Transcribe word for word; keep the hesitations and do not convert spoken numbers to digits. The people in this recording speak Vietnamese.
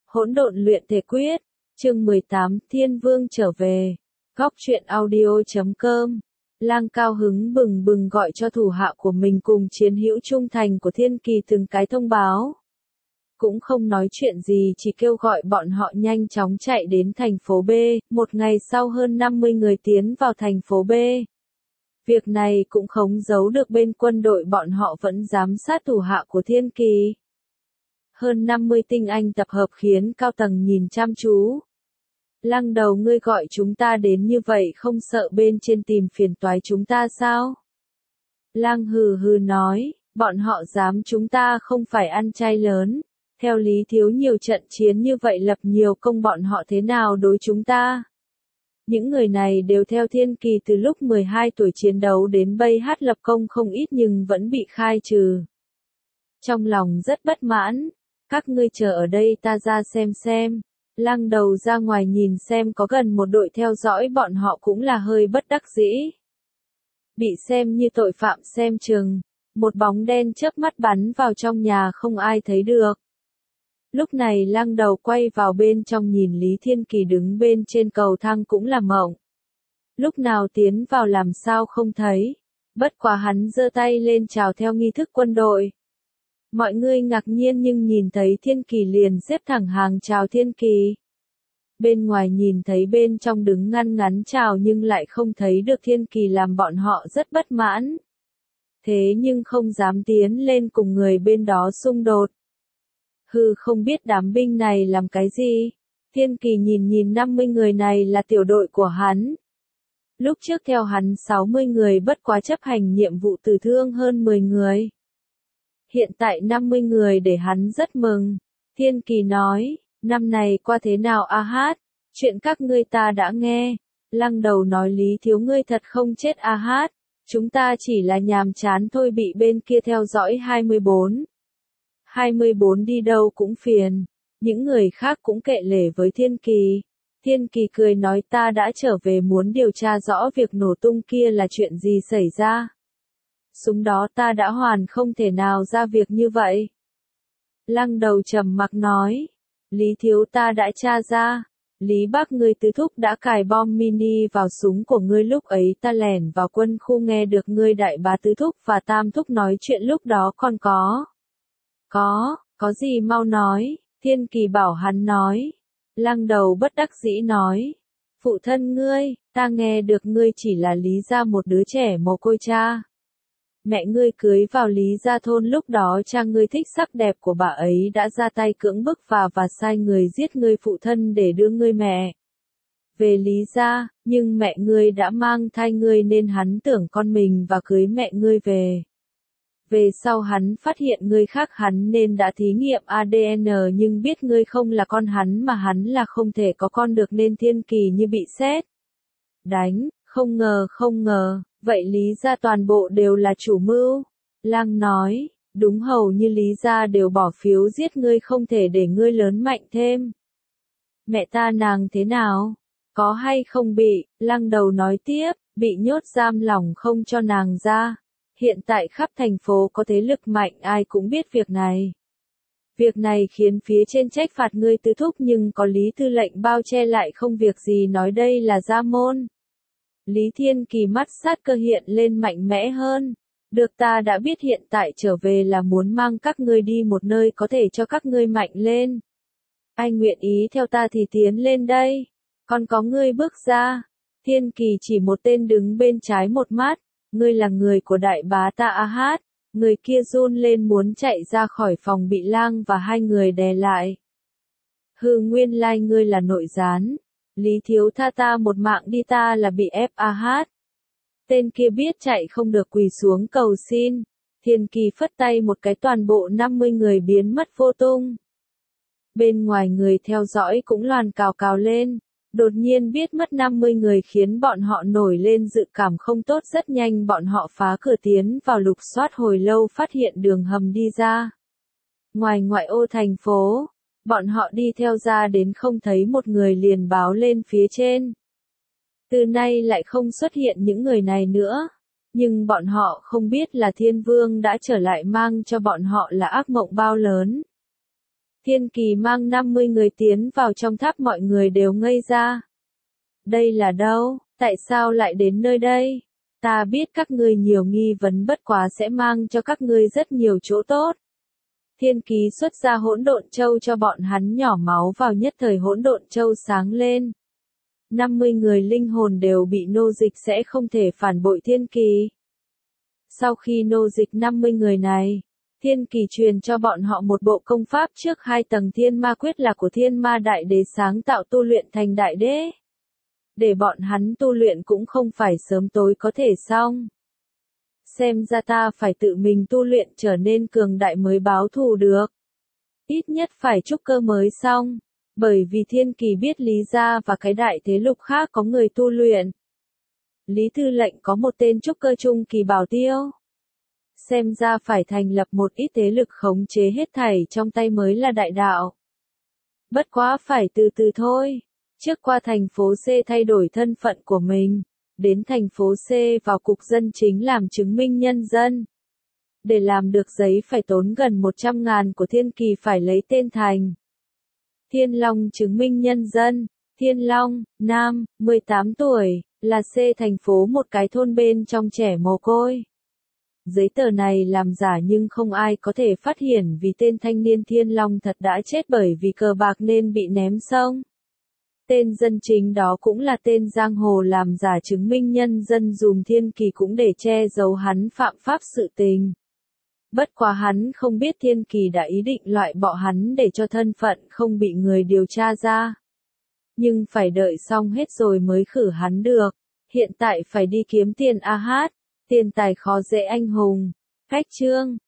Hỗn độn luyện thể quyết, chương mười tám, Thiên Vương trở về. Góc truyện audio chấm com. Lang cao hứng bừng bừng gọi cho thủ hạ của mình cùng chiến hữu trung thành của Thiên Kỳ từng cái thông báo. Cũng không nói chuyện gì, chỉ kêu gọi bọn họ nhanh chóng chạy đến thành phố B. Một ngày sau hơn năm mươi người tiến vào thành phố B. Việc này cũng không giấu được bên quân đội, bọn họ vẫn giám sát thủ hạ của Thiên Kỳ. Hơn năm mươi tinh anh tập hợp khiến cao tầng nhìn chăm chú. Lăng đầu, ngươi gọi chúng ta đến như vậy không sợ bên trên tìm phiền toái chúng ta sao? Lăng hừ hừ nói, bọn họ dám, chúng ta không phải ăn chay lớn. Theo lý thiếu nhiều trận chiến như vậy lập nhiều công, bọn họ thế nào đối chúng ta? Những người này đều theo Thiên Kỳ từ lúc mười hai tuổi chiến đấu đến bây hát lập công không ít nhưng vẫn bị khai trừ. Trong lòng rất bất mãn. Các ngươi chờ ở đây, ta ra xem xem. Lăng đầu ra ngoài nhìn xem, có gần một đội theo dõi bọn họ cũng là hơi bất đắc dĩ. Bị xem như tội phạm xem chừng. Một bóng đen chớp mắt bắn vào trong nhà, không ai thấy được. Lúc này lăng đầu quay vào bên trong nhìn Lý Thiên Kỳ đứng bên trên cầu thang cũng là mộng. Lúc nào tiến vào làm sao không thấy. Bất quá hắn giơ tay lên chào theo nghi thức quân đội. Mọi người ngạc nhiên nhưng nhìn thấy Thiên Kỳ liền xếp thẳng hàng chào Thiên Kỳ. Bên ngoài nhìn thấy bên trong đứng ngăn ngắn chào nhưng lại không thấy được Thiên Kỳ làm bọn họ rất bất mãn. Thế nhưng không dám tiến lên cùng người bên đó xung đột. Hừ, không biết đám binh này làm cái gì. Thiên Kỳ nhìn nhìn năm mươi người này là tiểu đội của hắn. Lúc trước theo hắn sáu mươi người, bất quá chấp hành nhiệm vụ tử thương hơn mười người. Hiện tại năm mươi người để hắn rất mừng. Thiên Kỳ nói, năm này qua thế nào a hát? Chuyện các ngươi ta đã nghe. Lăng đầu nói, Lý thiếu ngươi thật không chết a hát. Chúng ta chỉ là nhàm chán thôi, bị bên kia theo dõi hai mươi bốn. hai mươi bốn đi đâu cũng phiền. Những người khác cũng kệ lể với Thiên Kỳ. Thiên Kỳ cười nói, ta đã trở về muốn điều tra rõ việc nổ tung kia là chuyện gì xảy ra. Súng đó ta đã hoàn không thể nào ra việc như vậy. Lăng đầu trầm mặc nói, Lý thiếu, ta đã tra ra. Lý bác ngươi tứ thúc đã cài bom mini vào súng của ngươi, lúc ấy ta lẻn vào quân khu nghe được ngươi đại bá tứ thúc và tam thúc nói chuyện, lúc đó còn có. Có, có gì mau nói. Thiên Kỳ bảo hắn nói. Lăng đầu bất đắc dĩ nói, phụ thân ngươi, ta nghe được ngươi chỉ là Lý gia một đứa trẻ mồ côi cha. Mẹ ngươi cưới vào Lý gia thôn, lúc đó cha ngươi thích sắc đẹp của bà ấy đã ra tay cưỡng bức và và sai người giết ngươi phụ thân để đưa ngươi mẹ về Lý gia, nhưng mẹ ngươi đã mang thai ngươi nên hắn tưởng con mình và cưới mẹ ngươi về. Về sau hắn phát hiện ngươi khác hắn nên đã thí nghiệm a đê en nhưng biết ngươi không là con hắn mà hắn là không thể có con được nên Thiên Kỳ như bị sét đánh, không ngờ không ngờ. Vậy Lý gia toàn bộ đều là chủ mưu. Lang nói, đúng, hầu như Lý gia đều bỏ phiếu giết ngươi, không thể để ngươi lớn mạnh thêm. Mẹ ta nàng thế nào? Có hay không bị? Lăng đầu nói tiếp, bị nhốt giam lỏng không cho nàng ra. Hiện tại khắp thành phố có thế lực mạnh, ai cũng biết việc này. Việc này khiến phía trên trách phạt ngươi tứ thúc nhưng có Lý tư lệnh bao che lại không việc gì, nói đây là gia môn. Lý Thiên Kỳ mắt sát cơ hiện lên mạnh mẽ hơn. Được, ta đã biết, hiện tại trở về là muốn mang các ngươi đi một nơi có thể cho các ngươi mạnh lên. Ai nguyện ý theo ta thì tiến lên đây. Còn có ngươi bước ra. Thiên Kỳ chỉ một tên đứng bên trái một mắt. Ngươi là người của đại bá ta a hát. Người kia run lên muốn chạy ra khỏi phòng, bị Lang và hai người đè lại. Hừ, nguyên lai ngươi là nội gián. Lý thiếu, tha ta một mạng đi, ta là bị ép a hát. Tên kia biết chạy không được quỳ xuống cầu xin. Thiên Kỳ phất tay một cái, toàn bộ năm mươi người biến mất vô tung. Bên ngoài người theo dõi cũng loàn cào cào lên. Đột nhiên biết mất năm mươi người khiến bọn họ nổi lên dự cảm không tốt, rất nhanh bọn họ phá cửa tiến vào lục soát hồi lâu, phát hiện đường hầm đi ra. Ngoài ngoại ô thành phố. Bọn họ đi theo ra đến không thấy một người liền báo lên phía trên. Từ nay lại không xuất hiện những người này nữa. Nhưng bọn họ không biết là Thiên Vương đã trở lại, mang cho bọn họ là ác mộng bao lớn. Thiên Kỳ mang năm mươi người tiến vào trong tháp, mọi người đều ngây ra. Đây là đâu? Tại sao lại đến nơi đây? Ta biết các ngươi nhiều nghi vấn, bất quá sẽ mang cho các ngươi rất nhiều chỗ tốt. Thiên Kỳ xuất ra hỗn độn châu cho bọn hắn nhỏ máu vào, nhất thời hỗn độn châu sáng lên. năm mươi người linh hồn đều bị nô dịch, sẽ không thể phản bội Thiên Kỳ. Sau khi nô dịch năm mươi người này, Thiên Kỳ truyền cho bọn họ một bộ công pháp trước hai tầng thiên ma quyết là của thiên ma đại đế sáng tạo tu luyện thành đại đế. Để bọn hắn tu luyện cũng không phải sớm tối có thể xong. Xem ra ta phải tự mình tu luyện trở nên cường đại mới báo thù được. Ít nhất phải trúc cơ mới xong. Bởi vì Thiên Kỳ biết Lý gia và cái đại thế lục khác có người tu luyện. Lý Tư lệnh có một tên trúc cơ trung kỳ bảo tiêu. Xem ra phải thành lập một ít thế lực khống chế hết thảy trong tay mới là đại đạo. Bất quá phải từ từ thôi. Trước qua thành phố C thay đổi thân phận của mình. Đến thành phố C vào cục dân chính làm chứng minh nhân dân. Để làm được giấy phải tốn gần một trăm ngàn của Thiên Kỳ, phải lấy tên thành Thiên Long chứng minh nhân dân. Thiên Long, nam, mười tám tuổi, là C thành phố, một cái thôn bên trong trẻ mồ côi. Giấy tờ này làm giả nhưng không ai có thể phát hiện vì tên thanh niên Thiên Long thật đã chết bởi vì cờ bạc nên bị ném sông. Tên dân chính đó cũng là tên giang hồ làm giả chứng minh nhân dân dùm Thiên Kỳ cũng để che giấu hắn phạm pháp sự tình. Bất quá hắn không biết Thiên Kỳ đã ý định loại bỏ hắn để cho thân phận không bị người điều tra ra. Nhưng phải đợi xong hết rồi mới khử hắn được. Hiện tại phải đi kiếm tiền a hát, tiền tài khó dễ anh hùng. Cách chương